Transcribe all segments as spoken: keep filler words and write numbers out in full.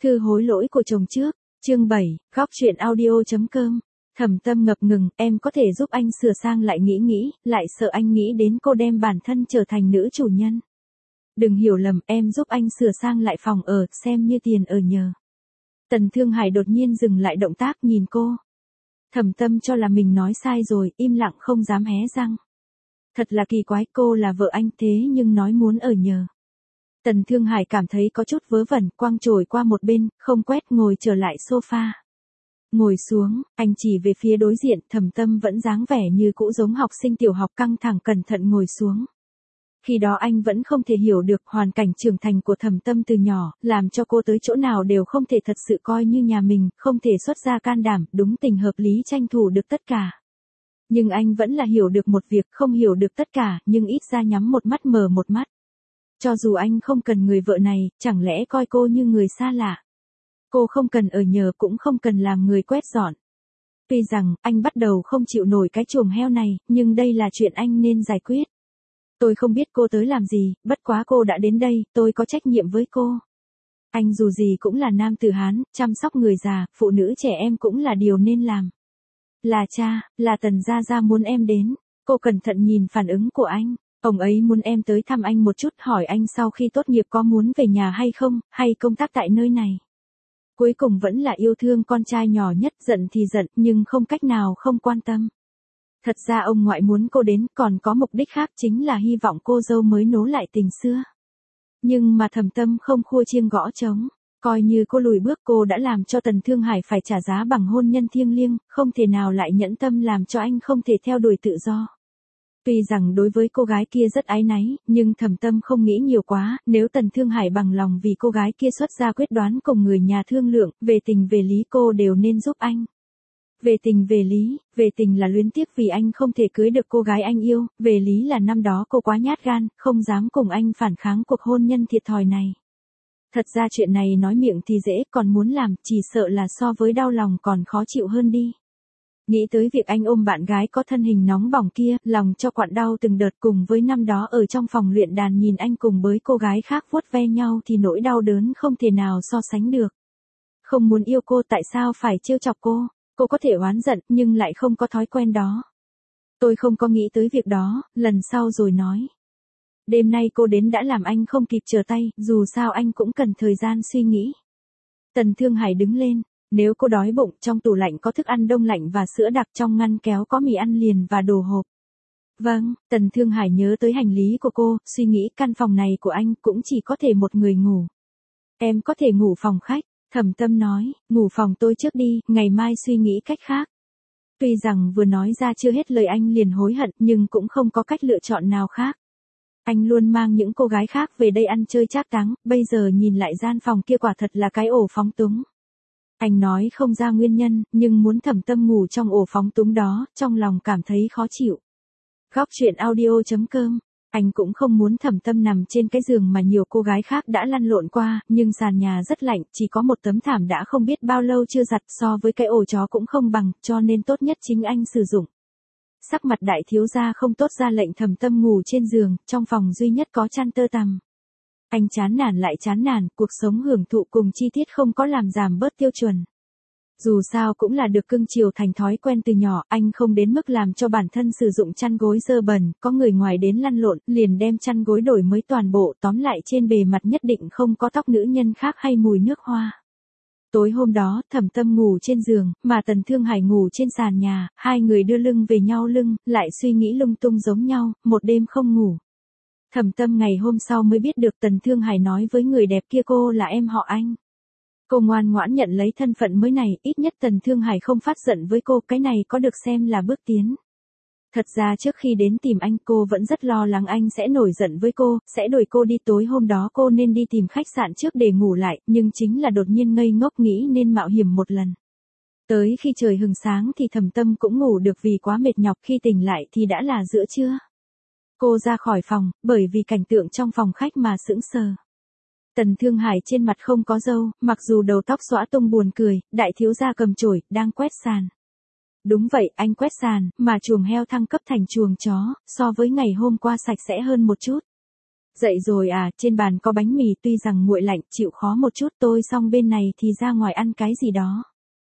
Thư hối lỗi của chồng trước, chương bảy, góc truyện audio chấm com. Thẩm Tâm ngập ngừng, em có thể giúp anh sửa sang lại nghĩ nghĩ, lại sợ anh nghĩ đến cô đem bản thân trở thành nữ chủ nhân. Đừng hiểu lầm, em giúp anh sửa sang lại phòng ở, xem như tiền ở nhờ. Tần Thương Hải đột nhiên dừng lại động tác nhìn cô. Thẩm Tâm cho là mình nói sai rồi, im lặng không dám hé răng. Thật là kỳ quái, cô là vợ anh thế nhưng nói muốn ở nhờ. Tần Thương Hải cảm thấy có chút vớ vẩn, quăng chổi qua một bên, không quét ngồi trở lại sofa. Ngồi xuống, anh chỉ về phía đối diện, Thẩm Tâm vẫn dáng vẻ như cũ giống học sinh tiểu học căng thẳng cẩn thận ngồi xuống. Khi đó anh vẫn không thể hiểu được hoàn cảnh trưởng thành của Thẩm Tâm từ nhỏ, làm cho cô tới chỗ nào đều không thể thật sự coi như nhà mình, không thể xuất ra can đảm, đúng tình hợp lý tranh thủ được tất cả. Nhưng anh vẫn là hiểu được một việc, không hiểu được tất cả, nhưng ít ra nhắm một mắt mở một mắt. Cho dù anh không cần người vợ này, chẳng lẽ coi cô như người xa lạ. Cô không cần ở nhờ cũng không cần làm người quét dọn. Tuy rằng, anh bắt đầu không chịu nổi cái chuồng heo này, nhưng đây là chuyện anh nên giải quyết. Tôi không biết cô tới làm gì, bất quá cô đã đến đây, tôi có trách nhiệm với cô. Anh dù gì cũng là nam tử Hán, chăm sóc người già, phụ nữ trẻ em cũng là điều nên làm. Là cha, là Tần Gia Gia muốn em đến. Cô cẩn thận nhìn phản ứng của anh. Ông ấy muốn em tới thăm anh một chút, hỏi anh sau khi tốt nghiệp có muốn về nhà hay không, hay công tác tại nơi này. Cuối cùng vẫn là yêu thương con trai nhỏ nhất, giận thì giận, nhưng không cách nào không quan tâm. Thật ra ông ngoại muốn cô đến, còn có mục đích khác chính là hy vọng cô dâu mới nối lại tình xưa. Nhưng mà Thẩm Tâm không khua chiêng gõ trống. Coi như cô lùi bước, cô đã làm cho Tần Thương Hải phải trả giá bằng hôn nhân thiêng liêng, không thể nào lại nhẫn tâm làm cho anh không thể theo đuổi tự do. Tuy rằng đối với cô gái kia rất áy náy, nhưng Thẩm Tâm không nghĩ nhiều quá, nếu Tần Thương Hải bằng lòng vì cô gái kia xuất ra quyết đoán cùng người nhà thương lượng, về tình về lý cô đều nên giúp anh. Về tình về lý, về tình là luyến tiếc vì anh không thể cưới được cô gái anh yêu, về lý là năm đó cô quá nhát gan, không dám cùng anh phản kháng cuộc hôn nhân thiệt thòi này. Thật ra chuyện này nói miệng thì dễ, còn muốn làm, chỉ sợ là so với đau lòng còn khó chịu hơn đi. Nghĩ tới việc anh ôm bạn gái có thân hình nóng bỏng kia, lòng cho quặn đau từng đợt, cùng với năm đó ở trong phòng luyện đàn nhìn anh cùng với cô gái khác vuốt ve nhau thì nỗi đau đớn không thể nào so sánh được. Không muốn yêu cô tại sao phải trêu chọc cô, cô có thể oán giận nhưng lại không có thói quen đó. Tôi không có nghĩ tới việc đó, lần sau rồi nói. Đêm nay cô đến đã làm anh không kịp trở tay, dù sao anh cũng cần thời gian suy nghĩ. Tần Thương Hải đứng lên, nếu cô đói bụng, trong tủ lạnh có thức ăn đông lạnh và sữa đặc, trong ngăn kéo có mì ăn liền và đồ hộp. Vâng, Tần Thương Hải nhớ tới hành lý của cô, suy nghĩ căn phòng này của anh cũng chỉ có thể một người ngủ. Em có thể ngủ phòng khách, Thẩm Tâm nói, ngủ phòng tôi trước đi, ngày mai suy nghĩ cách khác. Tuy rằng vừa nói ra chưa hết lời anh liền hối hận, nhưng cũng không có cách lựa chọn nào khác. Anh luôn mang những cô gái khác về đây ăn chơi trác táng, bây giờ nhìn lại gian phòng kia quả thật là cái ổ phóng túng. Anh nói không ra nguyên nhân, nhưng muốn Thẩm Tâm ngủ trong ổ phóng túng đó, trong lòng cảm thấy khó chịu. Góc truyện audio chấm com. Anh cũng không muốn Thẩm Tâm nằm trên cái giường mà nhiều cô gái khác đã lăn lộn qua, nhưng sàn nhà rất lạnh, chỉ có một tấm thảm đã không biết bao lâu chưa giặt, so với cái ổ chó cũng không bằng, cho nên tốt nhất chính anh sử dụng. Sắc mặt đại thiếu gia không tốt ra lệnh Thẩm Tâm ngủ trên giường, trong phòng duy nhất có chăn tơ tằm. Anh chán nản lại chán nản, cuộc sống hưởng thụ cùng chi tiết không có làm giảm bớt tiêu chuẩn. Dù sao cũng là được cưng chiều thành thói quen từ nhỏ, anh không đến mức làm cho bản thân sử dụng chăn gối dơ bẩn, có người ngoài đến lăn lộn, liền đem chăn gối đổi mới toàn bộ, tóm lại trên bề mặt nhất định không có tóc nữ nhân khác hay mùi nước hoa. Tối hôm đó, Thẩm Tâm ngủ trên giường, mà Tần Thương Hải ngủ trên sàn nhà, hai người đưa lưng về nhau lưng, lại suy nghĩ lung tung giống nhau, một đêm không ngủ. Thẩm Tâm ngày hôm sau mới biết được Tần Thương Hải nói với người đẹp kia cô là em họ anh. Cô ngoan ngoãn nhận lấy thân phận mới này, ít nhất Tần Thương Hải không phát giận với cô, cái này có được xem là bước tiến. Thật ra trước khi đến tìm anh cô vẫn rất lo lắng anh sẽ nổi giận với cô, sẽ đuổi cô đi. Tối hôm đó cô nên đi tìm khách sạn trước để ngủ lại, nhưng chính là đột nhiên ngây ngốc nghĩ nên mạo hiểm một lần. Tới khi trời hừng sáng thì Thẩm Tâm cũng ngủ được vì quá mệt nhọc, khi tỉnh lại thì đã là giữa trưa. Cô ra khỏi phòng, bởi vì cảnh tượng trong phòng khách mà sững sờ. Tần Thương Hải trên mặt không có râu, mặc dù đầu tóc xõa tung buồn cười, đại thiếu gia cầm chổi, đang quét sàn. Đúng vậy, anh quét sàn, mà chuồng heo thăng cấp thành chuồng chó, so với ngày hôm qua sạch sẽ hơn một chút. Dậy rồi à, trên bàn có bánh mì tuy rằng nguội lạnh, chịu khó một chút tôi xong bên này thì ra ngoài ăn cái gì đó.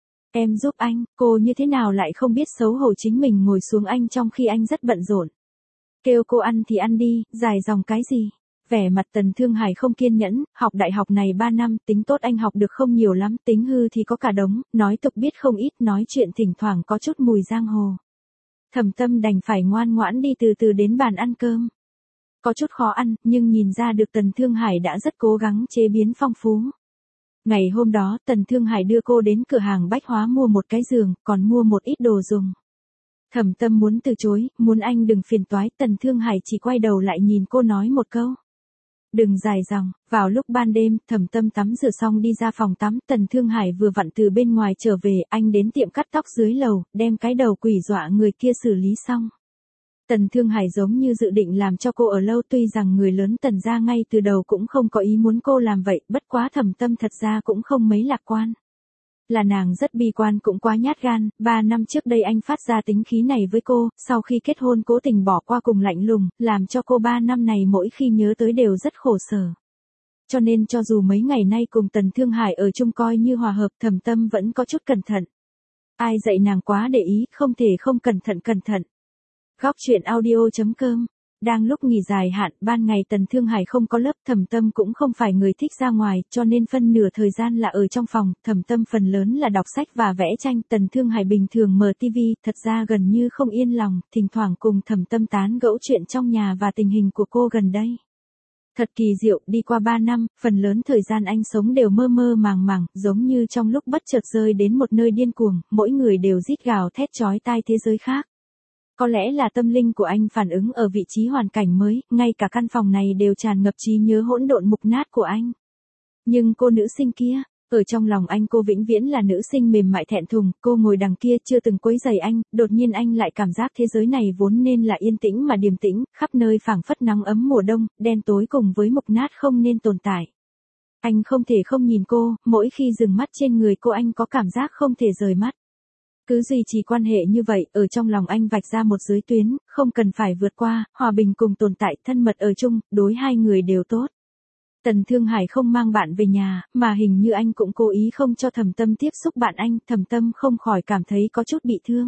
Em giúp anh, cô như thế nào lại không biết xấu hổ chính mình ngồi xuống anh trong khi anh rất bận rộn. Kêu cô ăn thì ăn đi, dài dòng cái gì. Vẻ mặt Tần Thương Hải không kiên nhẫn, học đại học này ba năm, tính tốt anh học được không nhiều lắm, tính hư thì có cả đống, nói tục biết không ít, nói chuyện thỉnh thoảng có chút mùi giang hồ. Thẩm Tâm đành phải ngoan ngoãn đi từ từ đến bàn ăn cơm. Có chút khó ăn, nhưng nhìn ra được Tần Thương Hải đã rất cố gắng chế biến phong phú. Ngày hôm đó, Tần Thương Hải đưa cô đến cửa hàng bách hóa mua một cái giường, còn mua một ít đồ dùng. Thẩm Tâm muốn từ chối, muốn anh đừng phiền toái, Tần Thương Hải chỉ quay đầu lại nhìn cô nói một câu. Đừng dài dòng. Vào lúc ban đêm, Thẩm Tâm tắm rửa xong đi ra phòng tắm, Tần Thương Hải vừa vặn từ bên ngoài trở về, anh đến tiệm cắt tóc dưới lầu, đem cái đầu quỷ dọa người kia xử lý xong. Tần Thương Hải giống như dự định làm cho cô ở lâu, tuy rằng người lớn Tần gia ngay từ đầu cũng không có ý muốn cô làm vậy, bất quá Thẩm Tâm thật ra cũng không mấy lạc quan. Là nàng rất bi quan cũng quá nhát gan, ba năm trước đây anh phát ra tính khí này với cô, sau khi kết hôn cố tình bỏ qua cùng lạnh lùng, làm cho cô ba năm này mỗi khi nhớ tới đều rất khổ sở. Cho nên cho dù mấy ngày nay cùng Tần Thương Hải ở chung coi như hòa hợp, Thẩm Tâm vẫn có chút cẩn thận. Ai dạy nàng quá để ý, không thể không cẩn thận cẩn thận. Góc truyện audio chấm com. Đang lúc nghỉ dài hạn, ban ngày Tần Thương Hải không có lớp, Thẩm Tâm cũng không phải người thích ra ngoài, cho nên phân nửa thời gian là ở trong phòng, Thẩm Tâm phần lớn là đọc sách và vẽ tranh, Tần Thương Hải bình thường mở tivi, thật ra gần như không yên lòng, thỉnh thoảng cùng Thẩm Tâm tán gẫu chuyện trong nhà và tình hình của cô gần đây. Thật kỳ diệu, đi qua ba năm, phần lớn thời gian anh sống đều mơ mơ màng màng, giống như trong lúc bất chợt rơi đến một nơi điên cuồng, mỗi người đều rít gào thét chói tai thế giới khác. Có lẽ là tâm linh của anh phản ứng ở vị trí hoàn cảnh mới, ngay cả căn phòng này đều tràn ngập trí nhớ hỗn độn mục nát của anh. Nhưng cô nữ sinh kia, ở trong lòng anh cô vĩnh viễn là nữ sinh mềm mại thẹn thùng, cô ngồi đằng kia chưa từng quấy rầy anh, đột nhiên anh lại cảm giác thế giới này vốn nên là yên tĩnh mà điềm tĩnh, khắp nơi phảng phất nắng ấm mùa đông, đen tối cùng với mục nát không nên tồn tại. Anh không thể không nhìn cô, mỗi khi dừng mắt trên người cô anh có cảm giác không thể rời mắt. Cứ duy trì quan hệ như vậy, ở trong lòng anh vạch ra một giới tuyến, không cần phải vượt qua, hòa bình cùng tồn tại, thân mật ở chung, đối hai người đều tốt. Tần Thương Hải không mang bạn về nhà, mà hình như anh cũng cố ý không cho Thẩm Tâm tiếp xúc bạn anh, Thẩm Tâm không khỏi cảm thấy có chút bị thương.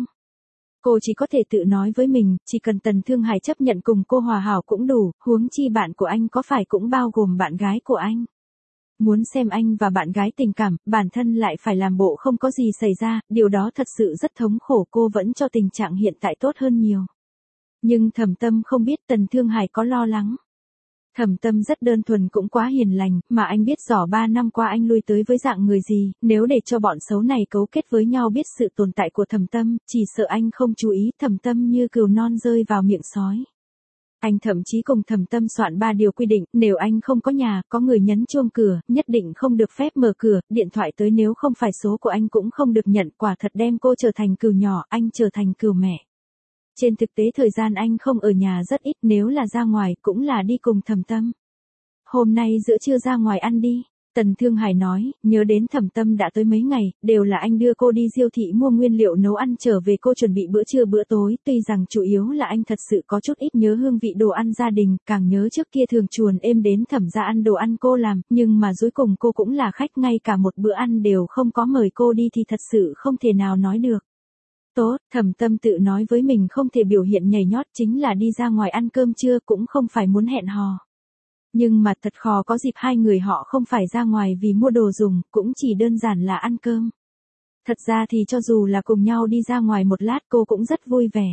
Cô chỉ có thể tự nói với mình, chỉ cần Tần Thương Hải chấp nhận cùng cô hòa hảo cũng đủ, huống chi bạn của anh có phải cũng bao gồm bạn gái của anh. Muốn xem anh và bạn gái tình cảm, bản thân lại phải làm bộ không có gì xảy ra, điều đó thật sự rất thống khổ, cô vẫn cho tình trạng hiện tại tốt hơn nhiều. Nhưng Thẩm Tâm không biết Tần Thương Hải có lo lắng. Thẩm Tâm rất đơn thuần cũng quá hiền lành, mà anh biết rõ ba năm qua anh lui tới với dạng người gì, nếu để cho bọn xấu này cấu kết với nhau biết sự tồn tại của Thẩm Tâm, chỉ sợ anh không chú ý, Thẩm Tâm như cừu non rơi vào miệng sói. Anh thậm chí cùng Thẩm Tâm soạn ba điều quy định, nếu anh không có nhà, có người nhấn chuông cửa, nhất định không được phép mở cửa, điện thoại tới nếu không phải số của anh cũng không được nhận, quả thật đem cô trở thành cừu nhỏ, anh trở thành cừu mẹ. Trên thực tế thời gian anh không ở nhà rất ít, nếu là ra ngoài cũng là đi cùng Thẩm Tâm. Hôm nay giữa trưa ra ngoài ăn đi. Tần Thương Hải nói, nhớ đến Thẩm Tâm đã tới mấy ngày, đều là anh đưa cô đi siêu thị mua nguyên liệu nấu ăn trở về cô chuẩn bị bữa trưa bữa tối, tuy rằng chủ yếu là anh thật sự có chút ít nhớ hương vị đồ ăn gia đình, càng nhớ trước kia thường chuồn êm đến Thẩm gia ăn đồ ăn cô làm, nhưng mà cuối cùng cô cũng là khách, ngay cả một bữa ăn đều không có mời cô đi thì thật sự không thể nào nói được. Tốt, Thẩm Tâm tự nói với mình không thể biểu hiện nhảy nhót, chính là đi ra ngoài ăn cơm trưa cũng không phải muốn hẹn hò. Nhưng mà thật khó có dịp hai người họ không phải ra ngoài vì mua đồ dùng, cũng chỉ đơn giản là ăn cơm. Thật ra thì cho dù là cùng nhau đi ra ngoài một lát cô cũng rất vui vẻ.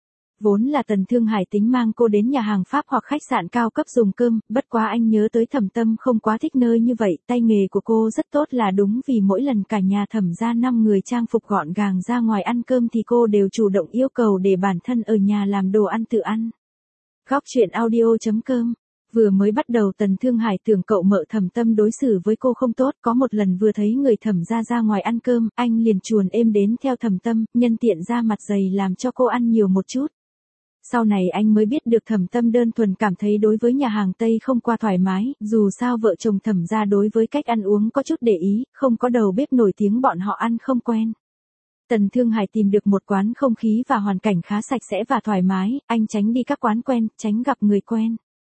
Vốn là Tần Thương Hải tính mang cô đến nhà hàng Pháp hoặc khách sạn cao cấp dùng cơm, bất quá anh nhớ tới Thẩm Tâm không quá thích nơi như vậy, tay nghề của cô rất tốt là đúng vì mỗi lần cả nhà Thẩm gia năm người trang phục gọn gàng ra ngoài ăn cơm thì cô đều chủ động yêu cầu để bản thân ở nhà làm đồ ăn tự ăn. Góc truyện audio chấm com. Vừa mới bắt đầu Tần Thương Hải tưởng cậu mợ Thẩm Tâm đối xử với cô không tốt, có một lần vừa thấy người Thẩm gia ra ngoài ăn cơm, anh liền chuồn êm đến theo Thẩm Tâm, nhân tiện ra mặt dày làm cho cô ăn nhiều một chút. Sau này anh mới biết được Thẩm Tâm đơn thuần cảm thấy đối với nhà hàng Tây không qua thoải mái, dù sao vợ chồng Thẩm gia đối với cách ăn uống có chút để ý, không có đầu bếp nổi tiếng bọn họ ăn không quen. Tần Thương Hải tìm được một quán không khí và hoàn cảnh khá sạch sẽ và thoải mái, anh tránh đi các quán quen, tránh gặp người quen.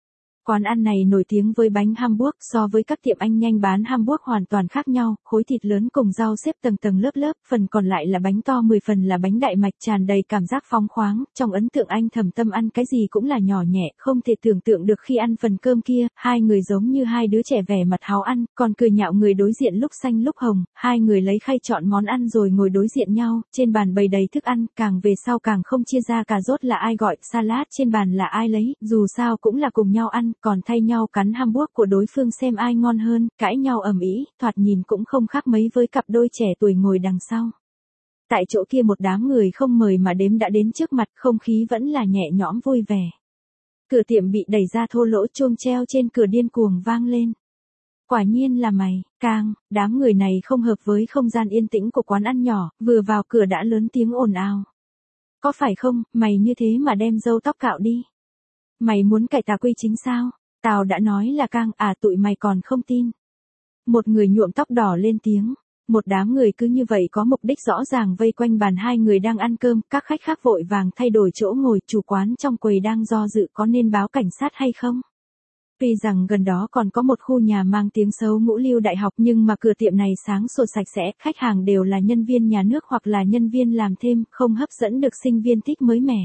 Quán ăn này nổi tiếng với bánh Hamburg, so với các tiệm anh nhanh bán Hamburg hoàn toàn khác nhau, khối thịt lớn cùng rau xếp tầng tầng lớp lớp, phần còn lại là bánh to, mười phần là bánh đại mạch, tràn đầy cảm giác phóng khoáng. Trong ấn tượng anh Thẩm Tâm ăn cái gì cũng là nhỏ nhẹ, không thể tưởng tượng được khi ăn phần cơm kia, hai người giống như hai đứa trẻ vẻ mặt háo ăn, còn cười nhạo người đối diện lúc xanh lúc hồng. Hai người lấy khay chọn món ăn rồi ngồi đối diện nhau, trên bàn bày đầy thức ăn, càng về sau càng không chia ra cà rốt là ai gọi, salad trên bàn là ai lấy, dù sao cũng là cùng nhau ăn, còn thay nhau cắn Hamburg của đối phương xem ai ngon hơn, cãi nhau ầm ĩ, thoạt nhìn cũng không khác mấy với cặp đôi trẻ tuổi ngồi đằng sau. Tại chỗ kia một đám người không mời mà đếm đã đến trước mặt, không khí vẫn là nhẹ nhõm vui vẻ. Cửa tiệm bị đẩy ra, thô lỗ chuông treo trên cửa điên cuồng vang lên. Quả nhiên là mày, Cang. Đám người này không hợp với không gian yên tĩnh của quán ăn nhỏ, vừa vào cửa đã lớn tiếng ồn ào. Có phải không, mày như thế mà đem râu tóc cạo đi. Mày muốn cải tà quy chính sao? Tao đã nói là Cang, à tụi mày còn không tin. Một người nhuộm tóc đỏ lên tiếng. Một đám người cứ như vậy có mục đích rõ ràng vây quanh bàn hai người đang ăn cơm, các khách khác vội vàng thay đổi chỗ ngồi, chủ quán trong quầy đang do dự có nên báo cảnh sát hay không. Tuy rằng gần đó còn có một khu nhà mang tiếng xấu ngũ lưu đại học nhưng mà cửa tiệm này sáng sủa sạch sẽ, khách hàng đều là nhân viên nhà nước hoặc là nhân viên làm thêm, không hấp dẫn được sinh viên thích mới mẻ.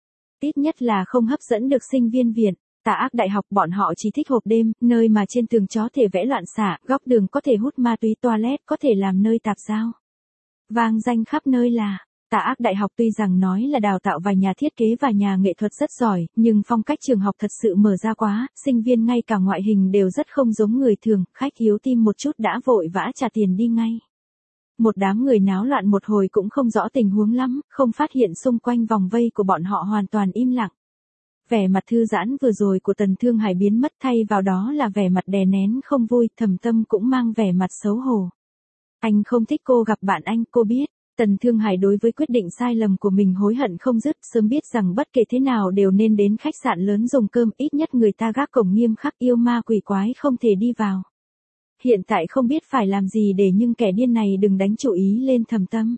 Ít nhất là không hấp dẫn được sinh viên Việt. Tà ác đại học bọn họ chỉ thích hộp đêm, nơi mà trên tường chó thể vẽ loạn xạ, góc đường có thể hút ma túy, toilet có thể làm nơi tạp giao. Vang danh khắp nơi là, Tà ác đại học tuy rằng nói là đào tạo vài nhà thiết kế và nhà nghệ thuật rất giỏi, nhưng phong cách trường học thật sự mở ra quá, sinh viên ngay cả ngoại hình đều rất không giống người thường, khách hiếu tim một chút đã vội vã trả tiền đi ngay. Một đám người náo loạn một hồi cũng không rõ tình huống lắm, không phát hiện xung quanh vòng vây của bọn họ hoàn toàn im lặng. Vẻ mặt thư giãn vừa rồi của Tần Thương Hải biến mất, thay vào đó là vẻ mặt đè nén không vui, Thẩm Tâm cũng mang vẻ mặt xấu hổ. Anh không thích cô gặp bạn anh, cô biết. Tần Thương Hải đối với quyết định sai lầm của mình hối hận không dứt, sớm biết rằng bất kể thế nào đều nên đến khách sạn lớn dùng cơm, ít nhất người ta gác cổng nghiêm khắc, yêu ma quỷ quái không thể đi vào. Hiện tại không biết phải làm gì để nhưng kẻ điên này đừng đánh chủ ý lên Thẩm Tâm.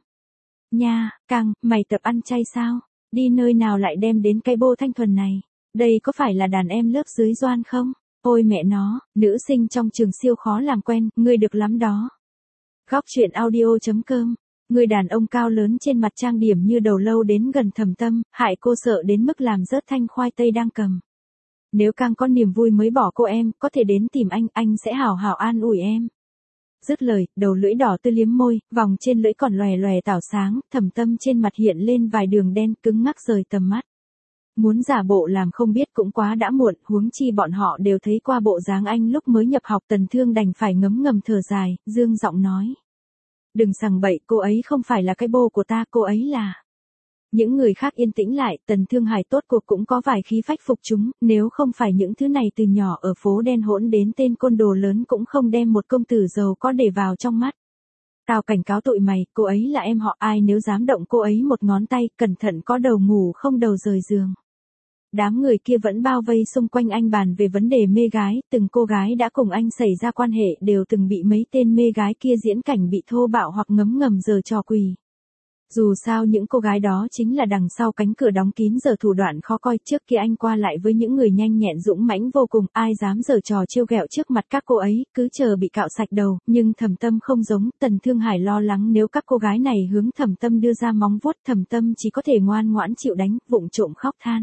Nha, Cang, mày tập ăn chay sao? Đi nơi nào lại đem đến cái bô thanh thuần này? Đây có phải là đàn em lớp dưới Doan không? Ôi mẹ nó, nữ sinh trong trường siêu khó làm quen, ngươi được lắm đó. Góc truyện audio chấm com. Người đàn ông cao lớn trên mặt trang điểm như đầu lâu đến gần Thẩm Tâm, hại cô sợ đến mức làm rớt thanh khoai tây đang cầm. Nếu Cang có niềm vui mới bỏ cô em, có thể đến tìm anh, anh sẽ hào hào an ủi em. Dứt lời, đầu lưỡi đỏ tươi liếm môi, vòng trên lưỡi còn lòe lòe tảo sáng, Thẩm Tâm trên mặt hiện lên vài đường đen cứng ngắc rời tầm mắt. Muốn giả bộ làm không biết cũng quá đã muộn, huống chi bọn họ đều thấy qua bộ dáng anh lúc mới nhập học. Tần Thương đành phải ngấm ngầm thở dài, dương giọng nói. Đừng sằng bậy, cô ấy không phải là cái bô của ta, cô ấy là... Những người khác yên tĩnh lại, Tần Thương Hải tốt cuộc cũng có vài khí phách phục chúng, nếu không phải những thứ này từ nhỏ ở phố đen hỗn đến tên côn đồ lớn cũng không đem một công tử giàu có để vào trong mắt. Tao cảnh cáo tụi mày, cô ấy là em họ, ai nếu dám động cô ấy một ngón tay, cẩn thận có đầu ngủ không đầu rời giường. Đám người kia vẫn bao vây xung quanh anh bàn về vấn đề mê gái, từng cô gái đã cùng anh xảy ra quan hệ đều từng bị mấy tên mê gái kia diễn cảnh bị thô bạo hoặc ngấm ngầm giở trò quỷ. Dù sao những cô gái đó chính là đằng sau cánh cửa đóng kín giờ thủ đoạn khó coi, trước kia anh qua lại với những người nhanh nhẹn dũng mãnh vô cùng, ai dám giở trò trêu ghẹo trước mặt các cô ấy, cứ chờ bị cạo sạch đầu, nhưng Thẩm Tâm không giống, Tần Thương Hải lo lắng nếu các cô gái này hướng Thẩm Tâm đưa ra móng vuốt, Thẩm Tâm chỉ có thể ngoan ngoãn chịu đánh, vụng trộm khóc than.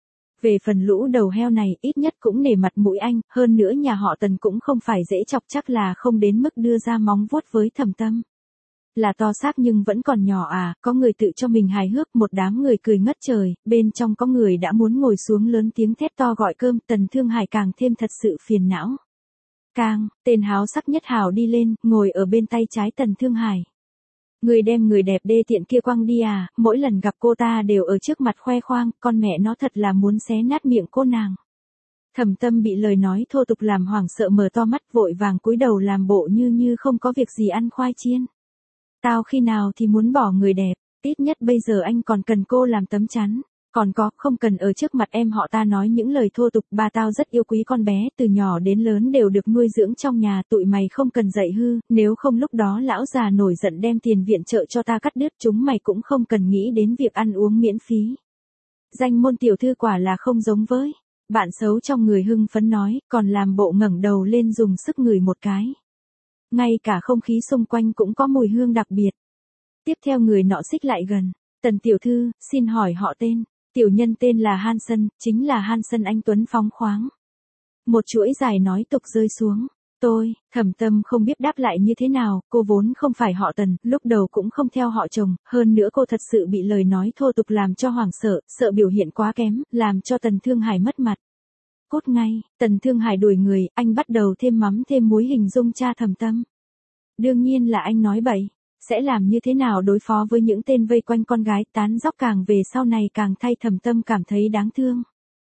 Về phần lũ đầu heo này, ít nhất cũng nể mặt mũi anh, hơn nữa nhà họ Tần cũng không phải dễ chọc, chắc là không đến mức đưa ra móng vuốt với Thẩm Tâm. Là to xác nhưng vẫn còn nhỏ à, có người tự cho mình hài hước, một đám người cười ngất trời, bên trong có người đã muốn ngồi xuống lớn tiếng thét to gọi cơm. Tần Thương Hải càng thêm thật sự phiền não. Cang, tên háo sắc nhất hào đi lên, ngồi ở bên tay trái Tần Thương Hải. Người đem người đẹp đê tiện kia quăng đi à, mỗi lần gặp cô ta đều ở trước mặt khoe khoang, con mẹ nó thật là muốn xé nát miệng cô nàng. Thẩm Tâm bị lời nói thô tục làm hoảng sợ, mở to mắt vội vàng cúi đầu làm bộ như như không có việc gì ăn khoai chiên. Tao khi nào thì muốn bỏ người đẹp, ít nhất bây giờ anh còn cần cô làm tấm chắn. Còn có, không cần ở trước mặt em họ ta nói những lời thô tục, ba tao rất yêu quý con bé, từ nhỏ đến lớn đều được nuôi dưỡng trong nhà, tụi mày không cần dạy hư, nếu không lúc đó lão già nổi giận đem tiền viện trợ cho ta cắt đứt, chúng mày cũng không cần nghĩ đến việc ăn uống miễn phí. Danh môn tiểu thư quả là không giống với. Bạn xấu trong người hưng phấn nói, còn làm bộ ngẩng đầu lên dùng sức ngửi một cái. Ngay cả không khí xung quanh cũng có mùi hương đặc biệt. Tiếp theo người nọ xích lại gần. Tần tiểu thư, xin hỏi họ tên. Tiểu nhân tên là Hansen, chính là Hansen anh tuấn phóng khoáng. Một chuỗi dài nói tục rơi xuống. Tôi, Thẩm Tâm không biết đáp lại như thế nào, cô vốn không phải họ Tần, lúc đầu cũng không theo họ chồng, hơn nữa cô thật sự bị lời nói thô tục làm cho hoảng sợ, sợ biểu hiện quá kém, làm cho Tần Thương Hải mất mặt. Cốt ngay, Tần Thương Hải đuổi người, anh bắt đầu thêm mắm thêm muối hình dung cha Thẩm Tâm. Đương nhiên là anh nói bậy, sẽ làm như thế nào đối phó với những tên vây quanh con gái, tán dóc càng về sau này càng thay Thẩm Tâm cảm thấy đáng thương.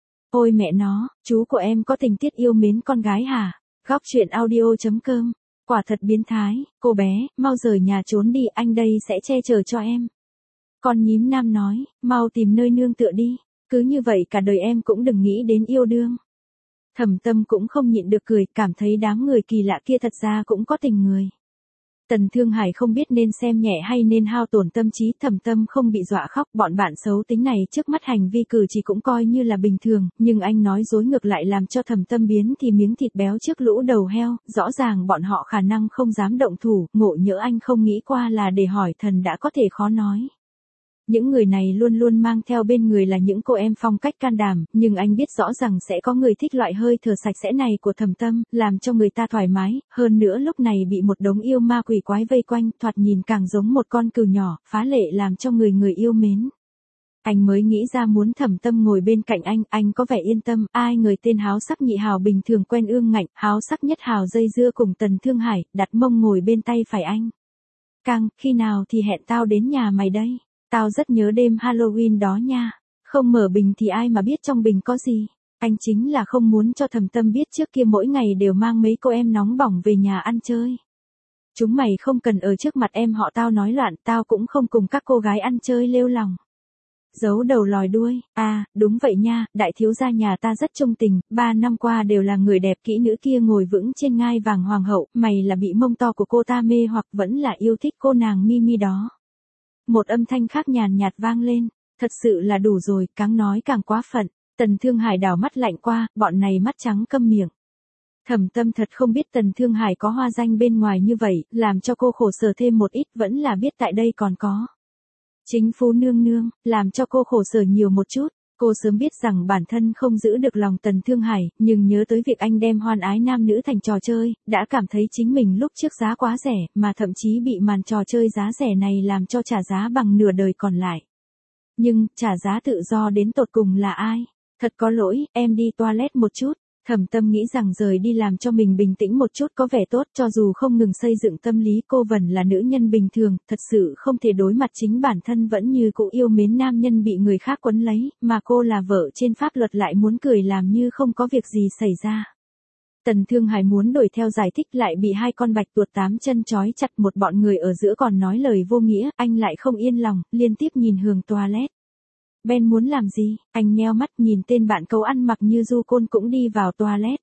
Ôi mẹ nó, chú của em có tình tiết yêu mến con gái hả? Góc truyện audio chấm com, quả thật biến thái, cô bé, mau rời nhà trốn đi, anh đây sẽ che chở cho em. Con nhím nam nói, mau tìm nơi nương tựa đi, cứ như vậy cả đời em cũng đừng nghĩ đến yêu đương. Thẩm Tâm cũng không nhịn được cười, cảm thấy đám người kỳ lạ kia thật ra cũng có tình người. Tần Thương Hải không biết nên xem nhẹ hay nên hao tổn tâm trí, Thẩm Tâm không bị dọa khóc, bọn bạn xấu tính này trước mắt hành vi cử chỉ cũng coi như là bình thường, nhưng anh nói dối ngược lại làm cho Thẩm Tâm biến thì miếng thịt béo trước lũ đầu heo, rõ ràng bọn họ khả năng không dám động thủ, ngộ nhỡ anh không nghĩ qua là để hỏi thần đã có thể khó nói. Những người này luôn luôn mang theo bên người là những cô em phong cách can đảm, nhưng anh biết rõ rằng sẽ có người thích loại hơi thở sạch sẽ này của Thẩm Tâm, làm cho người ta thoải mái, hơn nữa lúc này bị một đống yêu ma quỷ quái vây quanh, thoạt nhìn càng giống một con cừu nhỏ, phá lệ làm cho người người yêu mến. Anh mới nghĩ ra muốn Thẩm Tâm ngồi bên cạnh anh, anh có vẻ yên tâm, ai người tên háo sắc nhị hào bình thường quen ương ngạnh, háo sắc nhất hào dây dưa cùng Tần Thương Hải, đặt mông ngồi bên tay phải anh. Căng, khi nào thì hẹn tao đến nhà mày đây? Tao rất nhớ đêm Halloween đó nha. Không mở bình thì ai mà biết trong bình có gì. Anh chính là không muốn cho Thẩm Tâm biết trước kia mỗi ngày đều mang mấy cô em nóng bỏng về nhà ăn chơi. Chúng mày không cần ở trước mặt em họ tao nói loạn, tao cũng không cùng các cô gái ăn chơi lêu lỏng. Giấu đầu lòi đuôi, à, đúng vậy nha, đại thiếu gia nhà ta rất trung tình, ba năm qua đều là người đẹp kỹ nữ kia ngồi vững trên ngai vàng hoàng hậu, mày là bị mông to của cô ta mê hoặc vẫn là yêu thích cô nàng Mimi đó. Một âm thanh khác nhàn nhạt vang lên, thật sự là đủ rồi, càng nói càng quá phận. Tần Thương Hải đảo mắt lạnh qua, bọn này mắt trắng câm miệng. Thẩm Tâm thật không biết Tần Thương Hải có hoa danh bên ngoài như vậy, làm cho cô khổ sở thêm một ít, vẫn là biết tại đây còn có chính phú nương nương, làm cho cô khổ sở nhiều một chút. Cô sớm biết rằng bản thân không giữ được lòng Tần Thương Hải, nhưng nhớ tới việc anh đem hoan ái nam nữ thành trò chơi, đã cảm thấy chính mình lúc trước giá quá rẻ, mà thậm chí bị màn trò chơi giá rẻ này làm cho trả giá bằng nửa đời còn lại. Nhưng, trả giá tự do đến tột cùng là ai? Thật có lỗi, em đi toilet một chút. Thẩm Tâm nghĩ rằng rời đi làm cho mình bình tĩnh một chút có vẻ tốt, cho dù không ngừng xây dựng tâm lý cô vẫn là nữ nhân bình thường, thật sự không thể đối mặt chính bản thân vẫn như cũ yêu mến nam nhân bị người khác quấn lấy, mà cô là vợ trên pháp luật lại muốn cười làm như không có việc gì xảy ra. Tần Thương Hải muốn đuổi theo giải thích lại bị hai con bạch tuộc tám chân trói chặt, một bọn người ở giữa còn nói lời vô nghĩa, anh lại không yên lòng, liên tiếp nhìn hướng toilet. Ben muốn làm gì? Anh nheo mắt nhìn tên bạn cậu ăn mặc như du côn cũng đi vào toilet.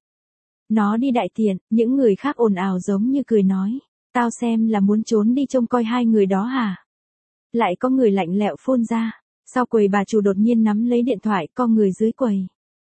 Nó đi đại tiện, những người khác ồn ào giống như cười nói. Tao xem là muốn trốn đi trông coi hai người đó hả? Lại có người lạnh lẽo phun ra. Sau quầy bà chủ đột nhiên nắm lấy điện thoại, co người dưới quầy.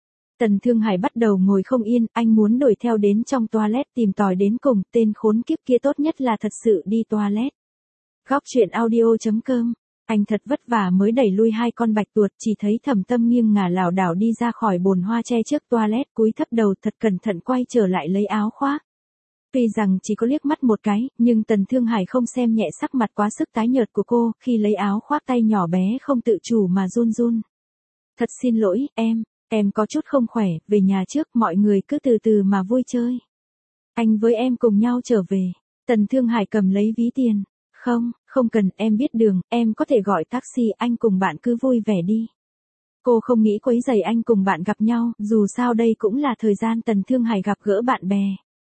Tần Thương Hải bắt đầu ngồi không yên, anh muốn đuổi theo đến trong toilet tìm tòi đến cùng, tên khốn kiếp kia tốt nhất là thật sự đi toilet. Góc truyện audio chấm com. Anh thật vất vả mới đẩy lui hai con bạch tuộc, chỉ thấy Thẩm Tâm nghiêng ngả lảo đảo đi ra khỏi bồn hoa che trước toilet, cúi thấp đầu thật cẩn thận quay trở lại lấy áo khoác. Tuy rằng chỉ có liếc mắt một cái, nhưng Tần Thương Hải không xem nhẹ sắc mặt quá sức tái nhợt của cô, khi lấy áo khoác tay nhỏ bé không tự chủ mà run run. Thật xin lỗi, em, em có chút không khỏe, về nhà trước, mọi người cứ từ từ mà vui chơi. Anh với em cùng nhau trở về. Tần Thương Hải cầm lấy ví tiền. Không, không cần, em biết đường, em có thể gọi taxi, anh cùng bạn cứ vui vẻ đi. Cô không nghĩ quấy rầy anh cùng bạn gặp nhau, dù sao đây cũng là thời gian Tần Thương Hải gặp gỡ bạn bè.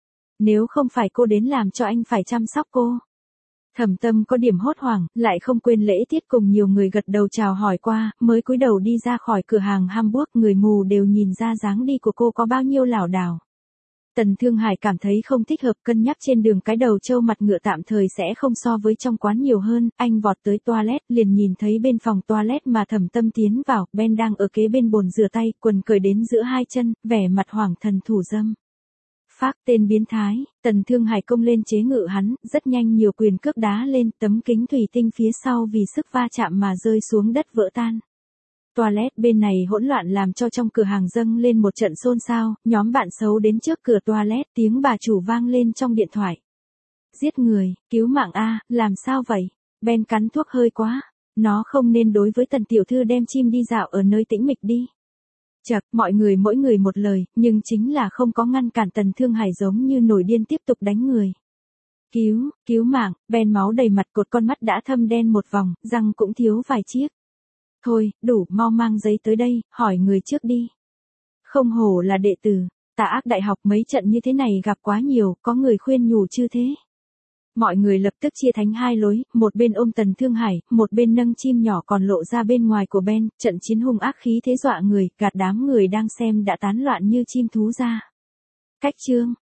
Nếu không phải cô đến làm cho anh phải chăm sóc cô. Thẩm Tâm có điểm hốt hoảng, lại không quên lễ tiết cùng nhiều người gật đầu chào hỏi qua, mới cúi đầu đi ra khỏi cửa hàng Hamburg, người mù đều nhìn ra dáng đi của cô có bao nhiêu lảo đảo. Tần Thương Hải cảm thấy không thích hợp, cân nhắc trên đường cái đầu trâu mặt ngựa tạm thời sẽ không so với trong quán nhiều hơn, anh vọt tới toilet, liền nhìn thấy bên phòng toilet mà Thẩm Tâm tiến vào, Ben đang ở kế bên bồn rửa tay, quần cởi đến giữa hai chân, vẻ mặt hoảng thần thủ dâm. Phác, tên biến thái. Tần Thương Hải công lên chế ngự hắn, rất nhanh nhiều quyền cước đá lên, tấm kính thủy tinh phía sau vì sức va chạm mà rơi xuống đất vỡ tan. Toilet bên này hỗn loạn làm cho trong cửa hàng dâng lên một trận xôn xao, nhóm bạn xấu đến trước cửa toilet, tiếng bà chủ vang lên trong điện thoại. Giết người, cứu mạng a, làm sao vậy? Ben cắn thuốc hơi quá, nó không nên đối với Tần tiểu thư đem chim đi dạo ở nơi tĩnh mịch đi. Chật, mọi người mỗi người một lời, nhưng chính là không có ngăn cản Tần Thương Hải giống như nổi điên tiếp tục đánh người. Cứu, cứu mạng, Ben máu đầy mặt, cột con mắt đã thâm đen một vòng, răng cũng thiếu vài chiếc. Thôi, đủ, mau mang giấy tới đây, hỏi người trước đi. Không hổ là đệ tử, Tà Ác Đại học mấy trận như thế này gặp quá nhiều, có người khuyên nhủ chứ thế. Mọi người lập tức chia thành hai lối, một bên ôm Tần Thương Hải, một bên nâng chim nhỏ còn lộ ra bên ngoài của Ben, trận chiến hung ác khí thế dọa người, gạt đám người đang xem đã tán loạn như chim thú ra. Cách chương